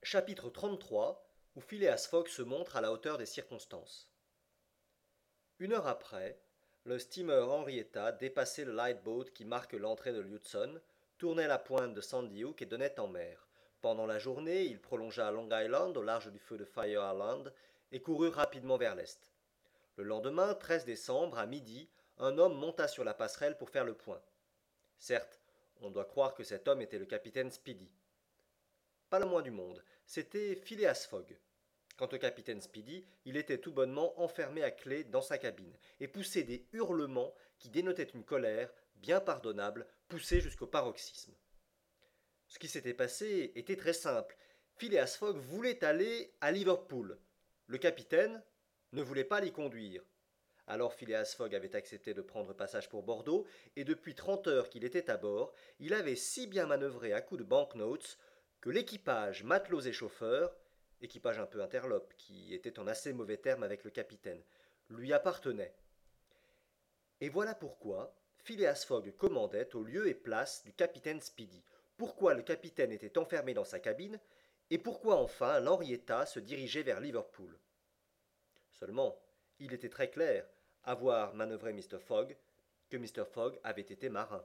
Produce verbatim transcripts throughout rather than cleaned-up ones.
Chapitre trente-trois, où Phileas Fogg se montre à la hauteur des circonstances. Une heure après, le steamer Henrietta dépassait le lightboat qui marque l'entrée de l'Hudson, tournait la pointe de Sandy Hook et donnait en mer. Pendant la journée, il prolongea à Long Island au large du feu de Fire Island et courut rapidement vers l'est. Le lendemain, treize décembre, à midi, un homme monta sur la passerelle pour faire le point. Certes, on doit croire que cet homme était le capitaine Speedy. Pas le moins du monde, c'était Phileas Fogg. Quant au capitaine Speedy, il était tout bonnement enfermé à clé dans sa cabine, et poussait des hurlements qui dénotaient une colère, bien pardonnable, poussée jusqu'au paroxysme. Ce qui s'était passé était très simple. Phileas Fogg voulait aller à Liverpool. Le capitaine ne voulait pas l'y conduire. Alors Phileas Fogg avait accepté de prendre passage pour Bordeaux, et depuis trente heures qu'il était à bord, il avait si bien manœuvré à coups de banknotes que l'équipage, matelots et chauffeurs, équipage un peu interlope, qui était en assez mauvais termes avec le capitaine, lui appartenait. Et voilà pourquoi Phileas Fogg commandait au lieu et place du capitaine Speedy, pourquoi le capitaine était enfermé dans sa cabine, et pourquoi enfin l'Henrietta se dirigeait vers Liverpool. Seulement, il était très clair, à voir manœuvrer mister Fogg, que mister Fogg avait été marin.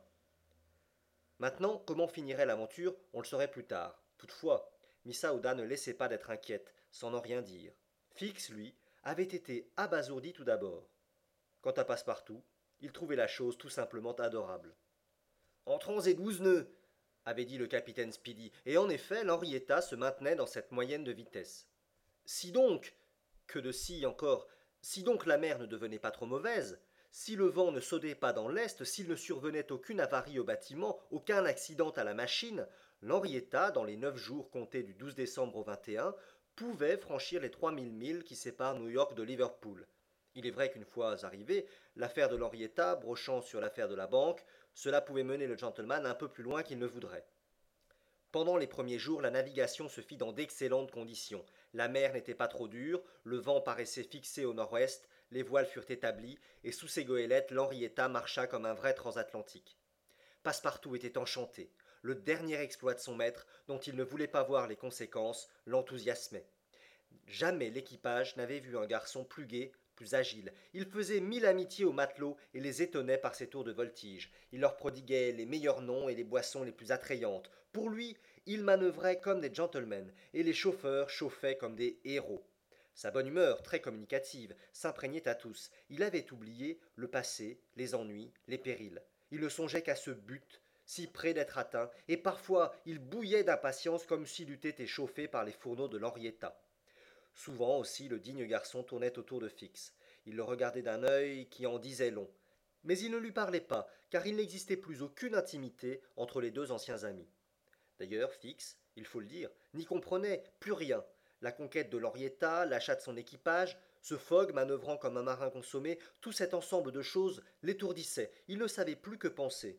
Maintenant, comment finirait l'aventure, on le saurait plus tard. Toutefois, Miss Aouda ne laissait pas d'être inquiète, sans en rien dire. Fix, lui, avait été abasourdi tout d'abord. Quant à Passepartout, il trouvait la chose tout simplement adorable. Entrons et douze nœuds, avait dit le capitaine Speedy, et en effet, l'Henrietta se maintenait dans cette moyenne de vitesse. Si donc, que de si encore, si donc la mer ne devenait pas trop mauvaise, si le vent ne saudait pas dans l'est, s'il ne survenait aucune avarie au bâtiment, aucun accident à la machine, l'Henrietta, dans les neuf jours comptés du douze décembre au vingt et un, pouvait franchir les trois mille milles qui séparent New York de Liverpool. Il est vrai qu'une fois arrivé, l'affaire de l'Henrietta, brochant sur l'affaire de la banque, cela pouvait mener le gentleman un peu plus loin qu'il ne voudrait. Pendant les premiers jours, la navigation se fit dans d'excellentes conditions. La mer n'était pas trop dure, le vent paraissait fixé au nord-ouest, les voiles furent établies, et sous ses goélettes, l'Henrietta marcha comme un vrai transatlantique. Passepartout était enchanté. Le dernier exploit de son maître, dont il ne voulait pas voir les conséquences, l'enthousiasmait. Jamais l'équipage n'avait vu un garçon plus gai, plus agile. Il faisait mille amitiés aux matelots et les étonnait par ses tours de voltige. Il leur prodiguait les meilleurs noms et les boissons les plus attrayantes. Pour lui, il manœuvrait comme des gentlemen, et les chauffeurs chauffaient comme des héros. Sa bonne humeur, très communicative, s'imprégnait à tous. Il avait oublié le passé, les ennuis, les périls. Il ne songeait qu'à ce but, si près d'être atteint, et parfois il bouillait d'impatience comme s'il eût été chauffé par les fourneaux de l'Henrietta. Souvent aussi le digne garçon tournait autour de Fix. Il le regardait d'un œil qui en disait long. Mais il ne lui parlait pas, car il n'existait plus aucune intimité entre les deux anciens amis. D'ailleurs, Fix, il faut le dire, n'y comprenait plus rien. La conquête de l'Henrietta, l'achat de son équipage, ce Fogg manœuvrant comme un marin consommé, tout cet ensemble de choses l'étourdissait. Il ne savait plus que penser.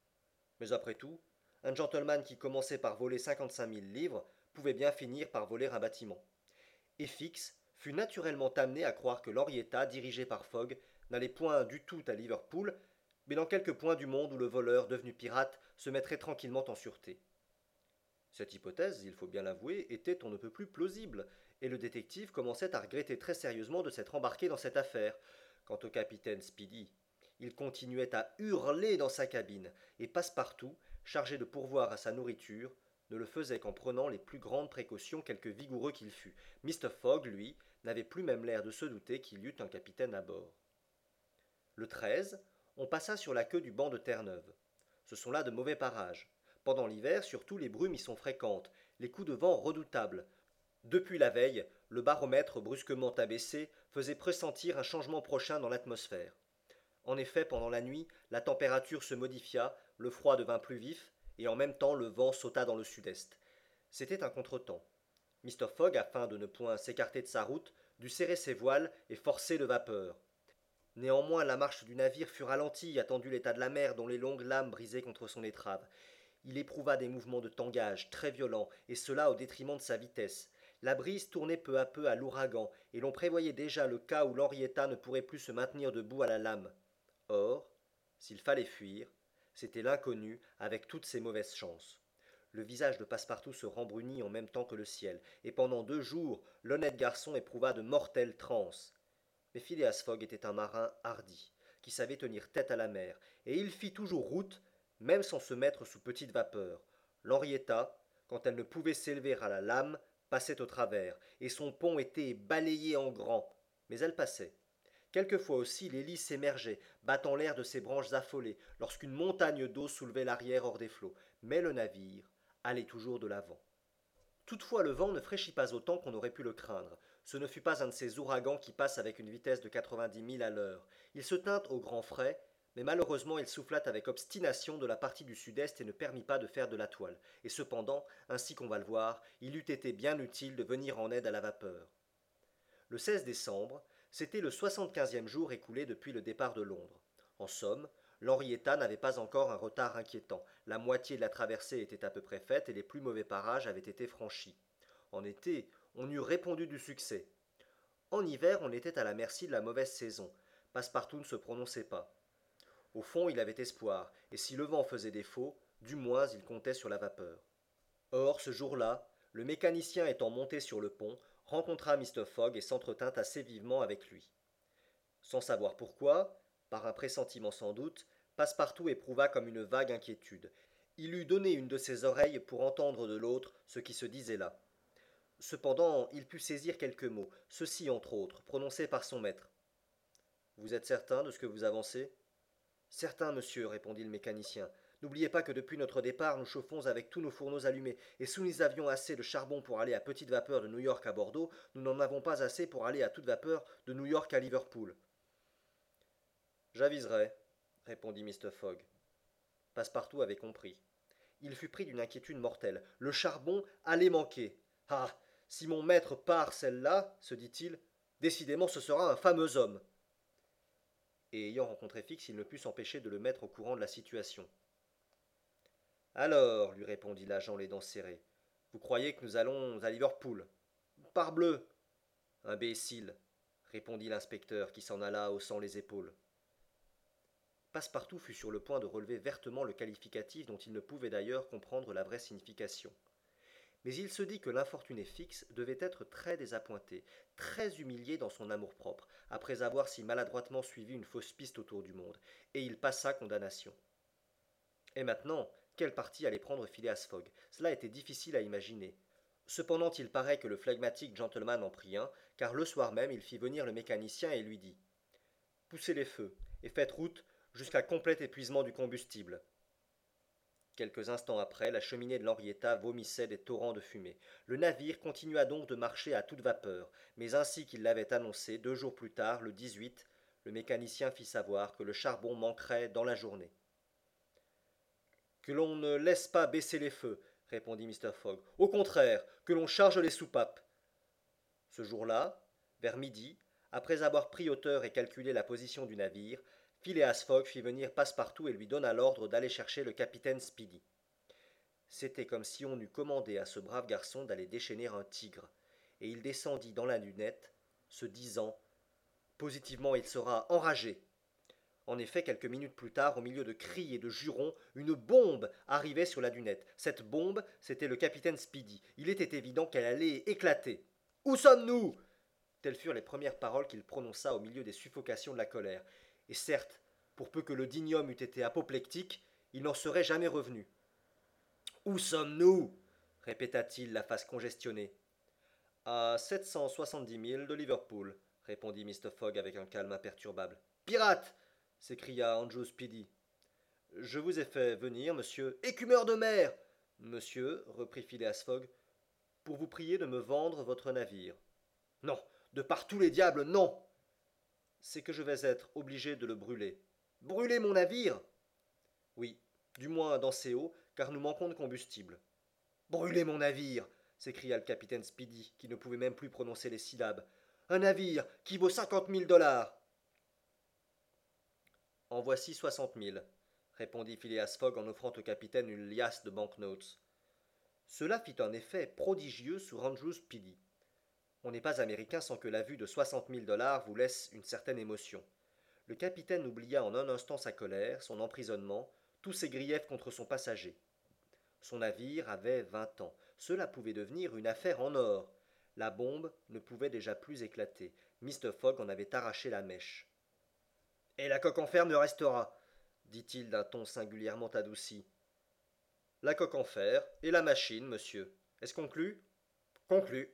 Mais après tout, un gentleman qui commençait par voler cinquante-cinq mille livres pouvait bien finir par voler un bâtiment. Et Fix fut naturellement amené à croire que l'Henrietta, dirigée par Fogg, n'allait point du tout à Liverpool, mais dans quelque point du monde où le voleur, devenu pirate, se mettrait tranquillement en sûreté. Cette hypothèse, il faut bien l'avouer, était on ne peut plus plausible, et le détective commençait à regretter très sérieusement de s'être embarqué dans cette affaire. Quant au capitaine Speedy, il continuait à hurler dans sa cabine, et Passepartout, chargé de pourvoir à sa nourriture, ne le faisait qu'en prenant les plus grandes précautions quelque vigoureux qu'il fût. mister Fogg, lui, n'avait plus même l'air de se douter qu'il y eût un capitaine à bord. Le treize, on passa sur la queue du banc de Terre-Neuve. Ce sont là de mauvais parages. Pendant l'hiver, surtout, les brumes y sont fréquentes, les coups de vent redoutables. Depuis la veille, le baromètre brusquement abaissé faisait pressentir un changement prochain dans l'atmosphère. En effet, pendant la nuit, la température se modifia, le froid devint plus vif, et en même temps le vent sauta dans le sud-est. C'était un contretemps. mister Fogg, afin de ne point s'écarter de sa route, dut serrer ses voiles et forcer le vapeur. Néanmoins, la marche du navire fut ralentie, attendu l'état de la mer dont les longues lames brisaient contre son étrave. Il éprouva des mouvements de tangage très violents, et cela au détriment de sa vitesse. La brise tournait peu à peu à l'ouragan, et l'on prévoyait déjà le cas où l'Henrietta ne pourrait plus se maintenir debout à la lame. Or, s'il fallait fuir, c'était l'inconnu avec toutes ses mauvaises chances. Le visage de Passepartout se rembrunit en même temps que le ciel, et pendant deux jours, l'honnête garçon éprouva de mortelles transes. Mais Phileas Fogg était un marin hardi, qui savait tenir tête à la mer, et il fit toujours route, même sans se mettre sous petite vapeur. L'Henrietta, quand elle ne pouvait s'élever à la lame, passait au travers, et son pont était balayé en grand, mais elle passait. Quelquefois aussi l'hélice émergeait, battant l'air de ses branches affolées, lorsqu'une montagne d'eau soulevait l'arrière hors des flots, mais le navire allait toujours de l'avant. Toutefois le vent ne fraîchit pas autant qu'on aurait pu le craindre. Ce ne fut pas un de ces ouragans qui passent avec une vitesse de quatre-vingt-dix milles à l'heure. Il se tint au grand frais, mais malheureusement il souffla avec obstination de la partie du sud-est et ne permit pas de faire de la toile. Et cependant, ainsi qu'on va le voir, il eût été bien utile de venir en aide à la vapeur. Le seize décembre, c'était le soixante-quinzième jour écoulé depuis le départ de Londres. En somme, l'Henrietta n'avait pas encore un retard inquiétant. La moitié de la traversée était à peu près faite et les plus mauvais parages avaient été franchis. En été, on eût répondu du succès. En hiver, on était à la merci de la mauvaise saison. Passepartout ne se prononçait pas. Au fond, il avait espoir, et si le vent faisait défaut, du moins il comptait sur la vapeur. Or, ce jour-là, le mécanicien étant monté sur le pont, rencontra Mr. Fogg et s'entretint assez vivement avec lui. Sans savoir pourquoi, par un pressentiment sans doute, Passepartout éprouva comme une vague inquiétude. Il eût donné une de ses oreilles pour entendre de l'autre ce qui se disait là. Cependant, il put saisir quelques mots, ceux-ci entre autres, prononcés par son maître. Vous êtes certain de ce que vous avancez? Certain, monsieur, répondit le mécanicien. N'oubliez pas que depuis notre départ, nous chauffons avec tous nos fourneaux allumés, et si nous avions assez de charbon pour aller à petite vapeur de New York à Bordeaux, nous n'en avons pas assez pour aller à toute vapeur de New York à Liverpool. J'aviserai, répondit Mr. Fogg. Passepartout avait compris. Il fut pris d'une inquiétude mortelle. Le charbon allait manquer. Ah, si mon maître part celle-là, se dit-il, décidément ce sera un fameux homme. Et ayant rencontré Fix, il ne put s'empêcher de le mettre au courant de la situation. Alors, lui répondit l'agent les dents serrées, vous croyez que nous allons à Liverpool? Parbleu! Imbécile, répondit l'inspecteur qui s'en alla haussant les épaules. Passepartout fut sur le point de relever vertement le qualificatif dont il ne pouvait d'ailleurs comprendre la vraie signification. Mais il se dit que l'infortuné Fix devait être très désappointé, très humilié dans son amour-propre, après avoir si maladroitement suivi une fausse piste autour du monde, et il passa condamnation. Et maintenant, quel parti allait prendre Phileas Fogg? Cela était difficile à imaginer. Cependant, il paraît que le flegmatique gentleman en prit un, car le soir même il fit venir le mécanicien et lui dit « Poussez les feux, et faites route jusqu'à complet épuisement du combustible. » Quelques instants après, la cheminée de l'Henrietta vomissait des torrents de fumée. Le navire continua donc de marcher à toute vapeur, mais ainsi qu'il l'avait annoncé, deux jours plus tard, le dix-huit, le mécanicien fit savoir que le charbon manquerait dans la journée. Que l'on ne laisse pas baisser les feux, répondit Mr. Fogg. Au contraire, que l'on charge les soupapes. Ce jour-là, vers midi, après avoir pris hauteur et calculé la position du navire, Phileas Fogg fit venir Passepartout et lui donna l'ordre d'aller chercher le capitaine Speedy. C'était comme si on eût commandé à ce brave garçon d'aller déchaîner un tigre, et il descendit dans la lunette, se disant « Positivement, il sera enragé !» En effet, quelques minutes plus tard, au milieu de cris et de jurons, une bombe arrivait sur la dunette. Cette bombe, c'était le capitaine Speedy. Il était évident qu'elle allait éclater. « Où sommes-nous » Telles furent les premières paroles qu'il prononça au milieu des suffocations de la colère. Et certes, pour peu que le digne homme eût été apoplectique, il n'en serait jamais revenu. « Où sommes-nous » répéta-t-il, la face congestionnée. « À sept cent soixante-dix milles de Liverpool, » répondit Mr. Fogg avec un calme imperturbable. « Pirate !» s'écria Andrew Speedy. Je vous ai fait venir, monsieur. Écumeur de mer Monsieur, reprit Phileas Fogg, pour vous prier de me vendre votre navire. Non, de par tous les diables, non C'est que je vais être obligé de le brûler. Brûler mon navire Oui, du moins dans ces eaux, car nous manquons de combustible. Brûler mon navire s'écria le capitaine Speedy, qui ne pouvait même plus prononcer les syllabes. Un navire qui vaut cinquante mille dollars En voici soixante mille, répondit Phileas Fogg en offrant au capitaine une liasse de banknotes. Cela fit un effet prodigieux sur Andrew Speedy. On n'est pas américain sans que la vue de soixante mille dollars vous laisse une certaine émotion. Le capitaine oublia en un instant sa colère, son emprisonnement, tous ses griefs contre son passager. Son navire avait vingt ans. Cela pouvait devenir une affaire en or. La bombe ne pouvait déjà plus éclater. mister Fogg en avait arraché la mèche. Et la coque en fer me restera, dit-il d'un ton singulièrement adouci. La coque en fer et la machine, monsieur. Est-ce conclu? Conclu.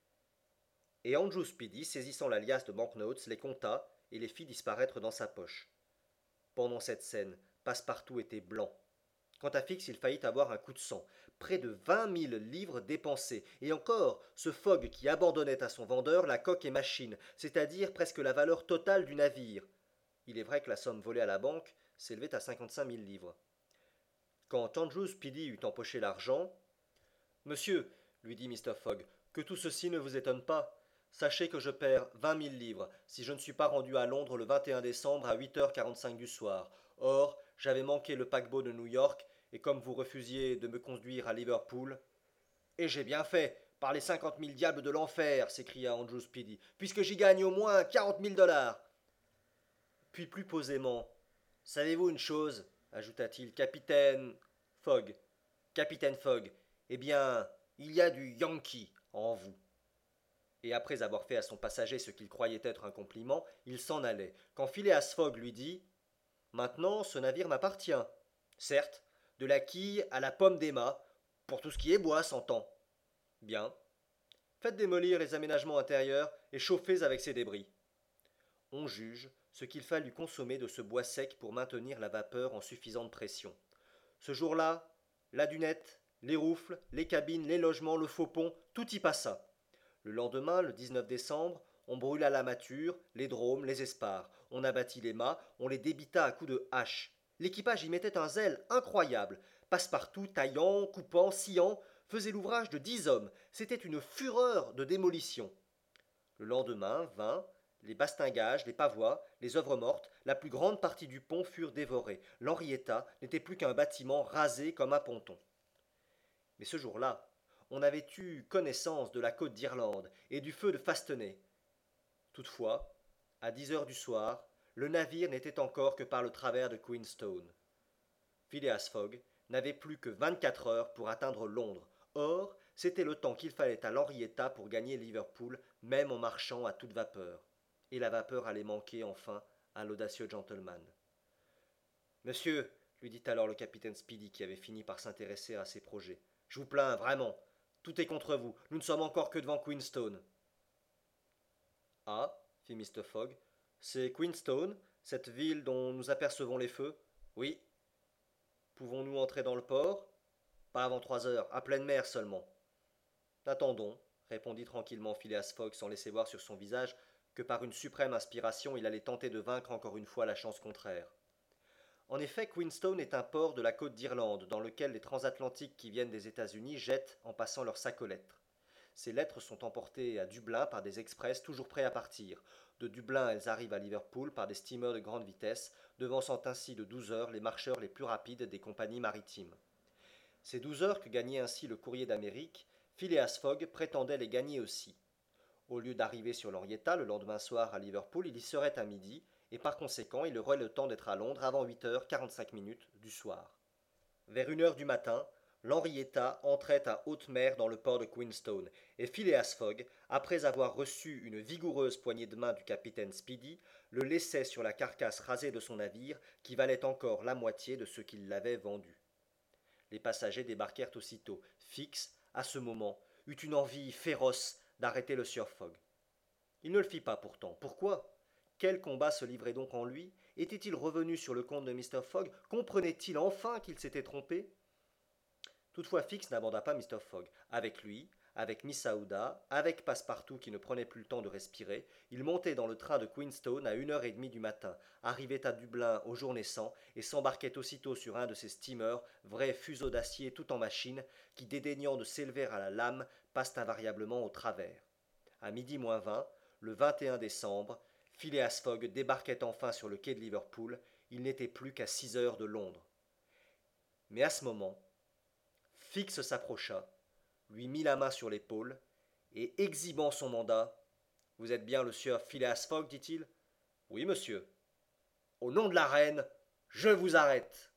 Et Andrew Speedy, saisissant la liasse de banknotes, les compta et les fit disparaître dans sa poche. Pendant cette scène, Passepartout était blanc. Quant à Fix, il faillit avoir un coup de sang. Près de vingt mille livres dépensés. Et encore, ce Fogg qui abandonnait à son vendeur la coque et machine, c'est-à-dire presque la valeur totale du navire. Il est vrai que la somme volée à la banque s'élevait à cinquante-cinq mille livres. Quand Andrew Speedy eut empoché l'argent, Monsieur, lui dit mister Fogg, que tout ceci ne vous étonne pas. Sachez que je perds vingt mille livres si je ne suis pas rendu à Londres le vingt et un décembre à huit heures quarante-cinq du soir. Or, j'avais manqué le paquebot de New York, et comme vous refusiez de me conduire à Liverpool. Et j'ai bien fait, par les cinquante mille diables de l'enfer, s'écria Andrew Speedy, puisque j'y gagne au moins quarante mille dollars. Puis plus posément, savez-vous une chose, ajouta-t-il, capitaine Fogg, capitaine Fogg, eh bien, il y a du Yankee en vous. Et après avoir fait à son passager ce qu'il croyait être un compliment, il s'en allait, quand Phileas Fogg lui dit « Maintenant, ce navire m'appartient. Certes, de la quille à la pomme des mâts, pour tout ce qui est bois, s'entend. Bien. Faites démolir les aménagements intérieurs et chauffez avec ces débris. On juge ce qu'il fallut consommer de ce bois sec pour maintenir la vapeur en suffisante pression. Ce jour-là, la dunette, les roufles, les cabines, les logements, le faux pont, tout y passa. Le lendemain, le dix-neuf décembre, on brûla la mâture, les dromes, les espars. On abattit les mâts, on les débita à coups de hache. L'équipage y mettait un zèle incroyable. Passepartout, taillant, coupant, sciant, faisait l'ouvrage de dix hommes. C'était une fureur de démolition. Le lendemain vint, les bastingages, les pavois, les œuvres mortes, la plus grande partie du pont furent dévorés. L'Henrietta n'était plus qu'un bâtiment rasé comme un ponton. Mais ce jour-là, on avait eu connaissance de la côte d'Irlande et du feu de Fastenay. Toutefois, à dix heures du soir, le navire n'était encore que par le travers de Queenstone. Phileas Fogg n'avait plus que vingt-quatre heures pour atteindre Londres. Or, c'était le temps qu'il fallait à l'Henrietta pour gagner Liverpool, même en marchant à toute vapeur. Et la vapeur allait manquer enfin à l'audacieux gentleman. Monsieur, lui dit alors le capitaine Speedy qui avait fini par s'intéresser à ses projets, je vous plains vraiment. Tout est contre vous. Nous ne sommes encore que devant Queenstone. Ah, fit mister Fogg, c'est Queenstone, cette ville dont nous apercevons les feux? Oui. Pouvons-nous entrer dans le port? Pas avant trois heures, à pleine mer seulement. Attendons, répondit tranquillement Phileas Fogg sans laisser voir sur son visage que par une suprême inspiration il allait tenter de vaincre encore une fois la chance contraire. En effet, Queenstone est un port de la côte d'Irlande dans lequel les transatlantiques qui viennent des États-Unis jettent en passant leur sac aux lettres. Ces lettres sont emportées à Dublin par des express toujours prêts à partir. De Dublin, elles arrivent à Liverpool par des steamers de grande vitesse, devançant ainsi de douze heures les marcheurs les plus rapides des compagnies maritimes. Ces douze heures que gagnait ainsi le courrier d'Amérique, Phileas Fogg prétendait les gagner aussi. Au lieu d'arriver sur l'Henrietta le lendemain soir à Liverpool, il y serait à midi, et par conséquent il aurait le temps d'être à Londres avant huit heures quarante-cinq minutes du soir. Vers une heure du matin, l'Henrietta entrait à haute mer dans le port de Queenstone, et Phileas Fogg, après avoir reçu une vigoureuse poignée de main du capitaine Speedy, le laissait sur la carcasse rasée de son navire, qui valait encore la moitié de ce qu'il l'avait vendu. Les passagers débarquèrent aussitôt. Fix, à ce moment, eut une envie féroce d'arrêter le sieur Fogg. Il ne le fit pas pourtant. Pourquoi? Quel combat se livrait donc en lui? Était-il revenu sur le compte de mister Fogg? Comprenait-il enfin qu'il s'était trompé? Toutefois Fix n'abanda pas mister Fogg. Avec lui, avec Miss Aouda, avec Passepartout qui ne prenait plus le temps de respirer, il montait dans le train de Queenstone à une heure et demie du matin, arrivait à Dublin au jour naissant et s'embarquait aussitôt sur un de ces steamers, vrais fuseaux d'acier tout en machine, qui dédaignant de s'élever à la lame, passent invariablement au travers. À midi moins vingt, le vingt et un décembre, Phileas Fogg débarquait enfin sur le quai de Liverpool. Il n'était plus qu'à six heures de Londres. Mais à ce moment, Fix s'approcha, lui mit la main sur l'épaule, et exhibant son mandat, « Vous êtes bien le sieur Phileas Fogg, dit-il. Oui, monsieur. Au nom de la reine, je vous arrête.